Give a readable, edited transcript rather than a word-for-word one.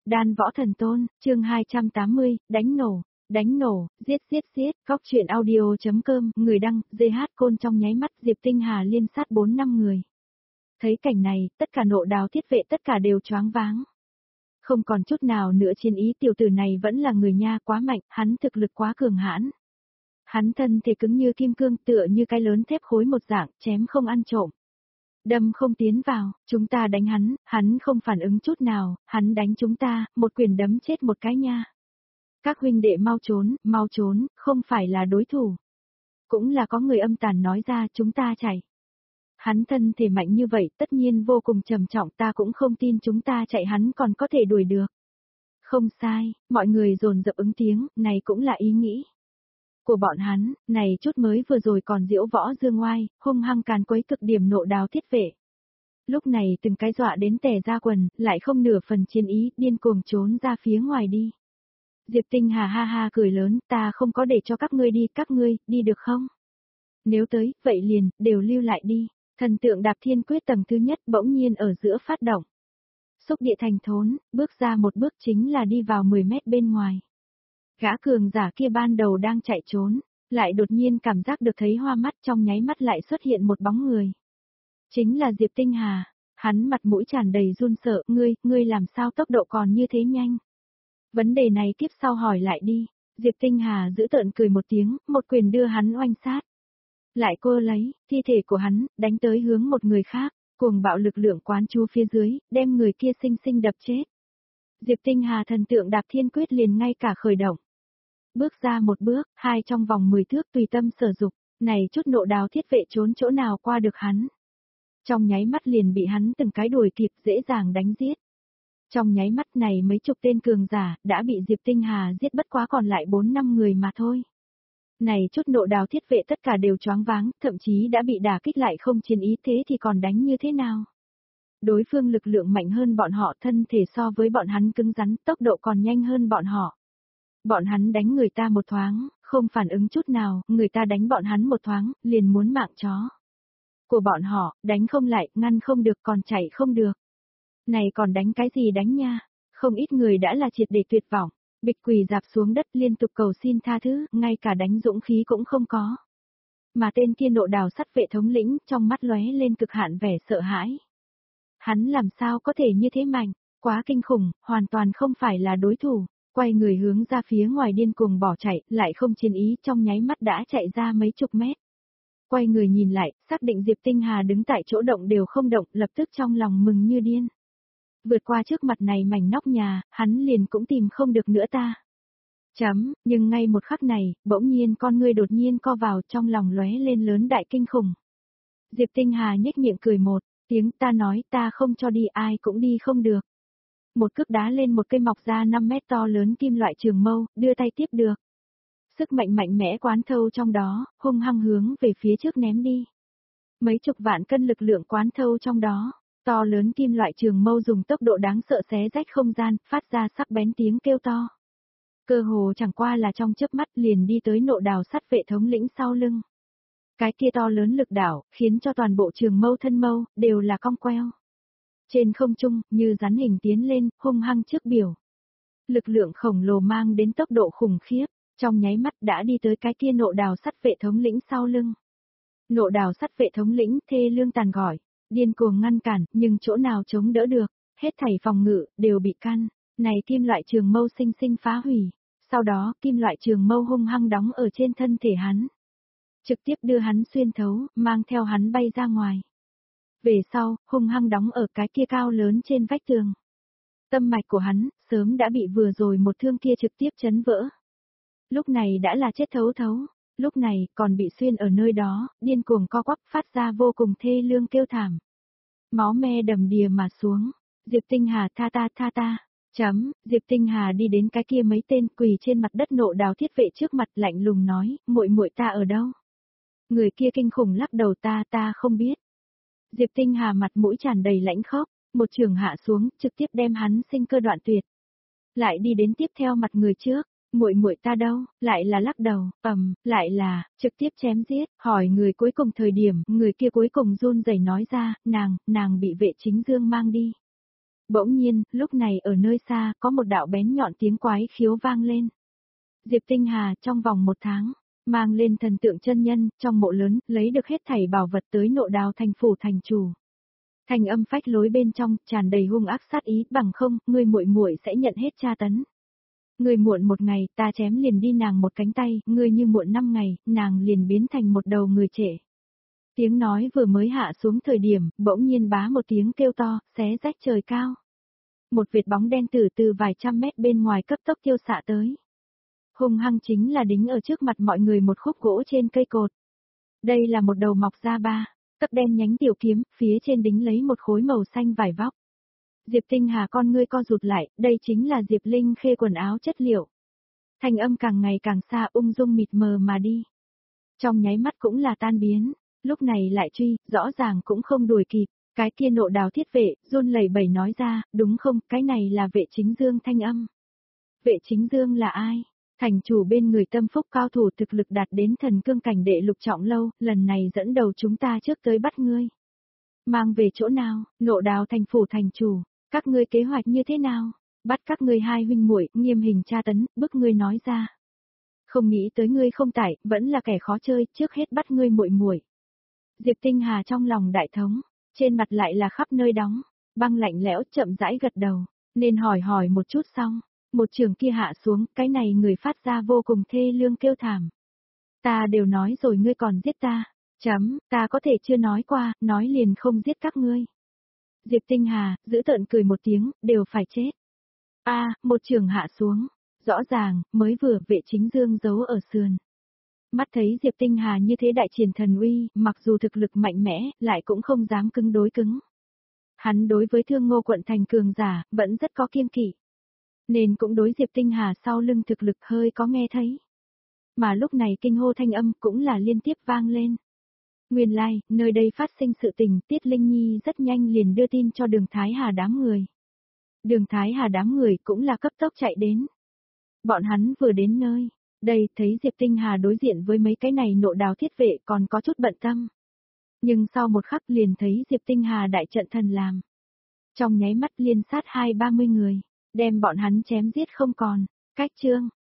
Đan võ thần tôn, chương 280, đánh nổ, giết, góc truyện audio.com, người đăng, GH Côn. Trong nháy mắt Diệp Tinh Hà liên sát 4-5 người. Thấy cảnh này, tất cả nộ đào thiết vệ tất cả đều choáng váng. Không còn chút nào nữa chiến ý, tiểu tử này vẫn là người nha, quá mạnh, hắn thực lực quá cường hãn. Hắn thân thể cứng như kim cương, tựa như cái lớn thép khối một dạng, chém không ăn trộm. Đâm không tiến vào, chúng ta đánh hắn không phản ứng chút nào, hắn đánh chúng ta, một quyền đấm chết một cái nha. Các huynh đệ mau trốn, không phải là đối thủ. Cũng là có người âm tàn nói ra, chúng ta chạy. Hắn thân thể mạnh như vậy, tất nhiên vô cùng trầm trọng, ta cũng không tin chúng ta chạy hắn còn có thể đuổi được. Không sai, mọi người dồn dập ứng tiếng, này cũng là ý nghĩ của bọn hắn, này chút mới vừa rồi còn diễu võ dương oai, hung hăng càn quấy cực điểm nộ đào thiết vệ. Lúc này từng cái dọa đến tè ra quần, lại không nửa phần chiến ý, điên cuồng trốn ra phía ngoài đi. Diệp Tinh Hà ha ha cười lớn, ta không có để cho các ngươi đi được không? Nếu tới, vậy liền, đều lưu lại đi. Thần tượng đạp thiên quyết tầng thứ nhất bỗng nhiên ở giữa phát động. Xúc địa thành thốn, bước ra một bước chính là đi vào 10 mét bên ngoài. Gã cường giả kia ban đầu đang chạy trốn, lại đột nhiên cảm giác được thấy hoa mắt, trong nháy mắt lại xuất hiện một bóng người. Chính là Diệp Tinh Hà, hắn mặt mũi tràn đầy run sợ, ngươi làm sao tốc độ còn như thế nhanh? Vấn đề này kiếp sau hỏi lại đi. Diệp Tinh Hà giữ tợn cười một tiếng, một quyền đưa hắn oanh sát. Lại cô lấy, thi thể của hắn, đánh tới hướng một người khác, cuồng bạo lực lượng quán chú phía dưới, đem người kia sinh sinh đập chết. Diệp Tinh Hà thần tượng đạp thiên quyết liền ngay cả khởi động. Bước ra một bước, hai trong vòng 10 thước tùy tâm sở dục, này chút nộ đào thiết vệ trốn chỗ nào qua được hắn. Trong nháy mắt liền bị hắn từng cái đuổi kịp, dễ dàng đánh giết. Trong nháy mắt này mấy chục tên cường giả đã bị Diệp Tinh Hà giết, bất quá còn lại 4-5 người mà thôi. Này chút nộ đào thiết vệ tất cả đều choáng váng, thậm chí đã bị đả kích lại không chiến ý, thế thì còn đánh như thế nào? Đối phương lực lượng mạnh hơn bọn họ, thân thể so với bọn hắn cứng rắn, tốc độ còn nhanh hơn bọn họ. Bọn hắn đánh người ta một thoáng, không phản ứng chút nào, người ta đánh bọn hắn một thoáng, liền muốn mạng chó. Của bọn họ, đánh không lại, ngăn không được, còn chạy không được. Này còn đánh cái gì đánh nha? Không ít người đã là triệt để tuyệt vọng, bịch quỳ dạp xuống đất liên tục cầu xin tha thứ, ngay cả đánh dũng khí cũng không có. Mà tên kia nộ đào sắt vệ thống lĩnh, trong mắt lóe lên cực hạn vẻ sợ hãi. Hắn làm sao có thể như thế mạnh, quá kinh khủng, hoàn toàn không phải là đối thủ. Quay người hướng ra phía ngoài điên cuồng bỏ chạy, lại không chiến ý, trong nháy mắt đã chạy ra mấy chục mét. Quay người nhìn lại, xác định Diệp Tinh Hà đứng tại chỗ động đều không động, lập tức trong lòng mừng như điên. Vượt qua trước mặt này mảnh nóc nhà, hắn liền cũng tìm không được nữa ta. Nhưng ngay một khắc này, bỗng nhiên con ngươi đột nhiên co vào, trong lòng lóe lên lớn đại kinh khủng. Diệp Tinh Hà nhếch miệng cười một tiếng, ta nói ta không cho đi, ai cũng đi không được. Một cước đá lên một cây mọc ra 5 mét to lớn kim loại trường mâu, đưa tay tiếp được. Sức mạnh mạnh mẽ quán thâu trong đó, hung hăng hướng về phía trước ném đi. Mấy chục vạn cân lực lượng quán thâu trong đó, to lớn kim loại trường mâu dùng tốc độ đáng sợ xé rách không gian, phát ra sắc bén tiếng kêu to. Cơ hồ chẳng qua là trong chớp mắt liền đi tới nộ đào sắt vệ thống lĩnh sau lưng. Cái kia to lớn lực đảo, khiến cho toàn bộ trường mâu thân mâu, đều là cong queo. Trên không trung, như rắn hình tiến lên, hung hăng trước biểu. Lực lượng khổng lồ mang đến tốc độ khủng khiếp, trong nháy mắt đã đi tới cái kia nộ đào sắt vệ thống lĩnh sau lưng. Nộ đào sắt vệ thống lĩnh thê lương tàn gọi, điên cuồng ngăn cản, nhưng chỗ nào chống đỡ được, hết thảy phòng ngự, đều bị căn. Này kim loại trường mâu sinh sinh phá hủy, sau đó kim loại trường mâu hung hăng đóng ở trên thân thể hắn. Trực tiếp đưa hắn xuyên thấu, mang theo hắn bay ra ngoài. Về sau, hung hăng đóng ở cái kia cao lớn trên vách tường. Tâm mạch của hắn, sớm đã bị vừa rồi một thương kia trực tiếp chấn vỡ. Lúc này đã là chết thấu thấu, lúc này còn bị xuyên ở nơi đó, điên cuồng co quắp phát ra vô cùng thê lương kêu thảm. Máu me đầm đìa mà xuống, Diệp Tinh Hà tha ta. Diệp Tinh Hà đi đến cái kia mấy tên quỳ trên mặt đất nộ đào thiết vệ trước mặt lạnh lùng nói, muội ta ở đâu? Người kia kinh khủng lắc đầu, ta không biết. Diệp Tinh Hà mặt mũi tràn đầy lãnh khốc, một trường hạ xuống, trực tiếp đem hắn sinh cơ đoạn tuyệt. Lại đi đến tiếp theo mặt người trước, muội ta đâu, lại là lắc đầu, lại là, trực tiếp chém giết, hỏi người cuối cùng thời điểm, người kia cuối cùng run rẩy nói ra, nàng bị vệ chính dương mang đi. Bỗng nhiên, lúc này ở nơi xa, có một đạo bén nhọn tiếng quái khiếu vang lên. Diệp Tinh Hà trong vòng 1 tháng, mang lên thần tượng chân nhân, trong mộ lớn, lấy được hết thảy bảo vật tới Nộ Đào thành phủ thành chủ. Thanh âm phách lối bên trong, tràn đầy hung ác sát ý, bằng không, ngươi muội muội sẽ nhận hết tra tấn. Ngươi muộn 1 ngày, ta chém liền đi nàng một cánh tay, ngươi như muộn 5 ngày, nàng liền biến thành một đầu người trễ. Tiếng nói vừa mới hạ xuống thời điểm, bỗng nhiên bá một tiếng kêu to, xé rách trời cao. Một vệt bóng đen từ vài trăm mét bên ngoài cấp tốc tiêu xạ tới. Hung hăng chính là đính ở trước mặt mọi người một khúc gỗ trên cây cột. Đây là một đầu mọc ra 3 tấc đen nhánh tiểu kiếm, phía trên đính lấy một khối màu xanh vải vóc. Diệp Tinh Hà con ngươi co rụt lại, đây chính là Diệp Linh Khê quần áo chất liệu. Thanh âm càng ngày càng xa, ung dung mịt mờ mà đi. Trong nháy mắt cũng là tan biến, lúc này lại truy, rõ ràng cũng không đuổi kịp. Cái kia Nộ Đào thiết vệ, run lẩy bẩy nói ra, đúng không, cái này là Vệ Chính Dương thanh âm. Vệ Chính Dương là ai? Thành chủ bên người tâm phúc cao thủ thực lực đạt đến thần cương cảnh đệ lục trọng lâu, lần này dẫn đầu chúng ta trước tới bắt ngươi. Mang về chỗ nào, Nộ Đào thành phủ thành chủ, các ngươi kế hoạch như thế nào? Bắt các ngươi hai huynh muội, nghiêm hình tra tấn, bức ngươi nói ra. Không nghĩ tới ngươi không tải, vẫn là kẻ khó chơi, trước hết bắt ngươi muội muội. Diệp Tinh Hà trong lòng đại thống, trên mặt lại là khắp nơi đóng, băng lạnh lẽo chậm rãi gật đầu, nên hỏi một chút xong. Một trường kia hạ xuống, cái này người phát ra vô cùng thê lương kêu thảm. Ta đều nói rồi ngươi còn giết ta. Ta có thể chưa nói qua, nói liền không giết các ngươi. Diệp Tinh Hà, giữ tợn cười một tiếng, đều phải chết. Một trường hạ xuống. Rõ ràng, mới vừa Vệ Chính Dương giấu ở sườn. Mắt thấy Diệp Tinh Hà như thế đại triển thần uy, mặc dù thực lực mạnh mẽ, lại cũng không dám cứng đối cứng. Hắn đối với Thương Ngô quận thành cường giả, vẫn rất có kiêng kỵ. Nên cũng đối Diệp Tinh Hà sau lưng thực lực hơi có nghe thấy. Mà lúc này kinh hô thanh âm cũng là liên tiếp vang lên. Nguyên lai, nơi đây phát sinh sự tình, Tiết Linh Nhi rất nhanh liền đưa tin cho Đường Thái Hà đám người. Đường Thái Hà đám người cũng là cấp tốc chạy đến. Bọn hắn vừa đến nơi, đây thấy Diệp Tinh Hà đối diện với mấy cái này Nộ Đào thiết vệ còn có chút bận tâm. Nhưng sau một khắc liền thấy Diệp Tinh Hà đại trận thần làm. Trong nháy mắt liên sát 20-30 người. Đem bọn hắn chém giết không còn. Cách chương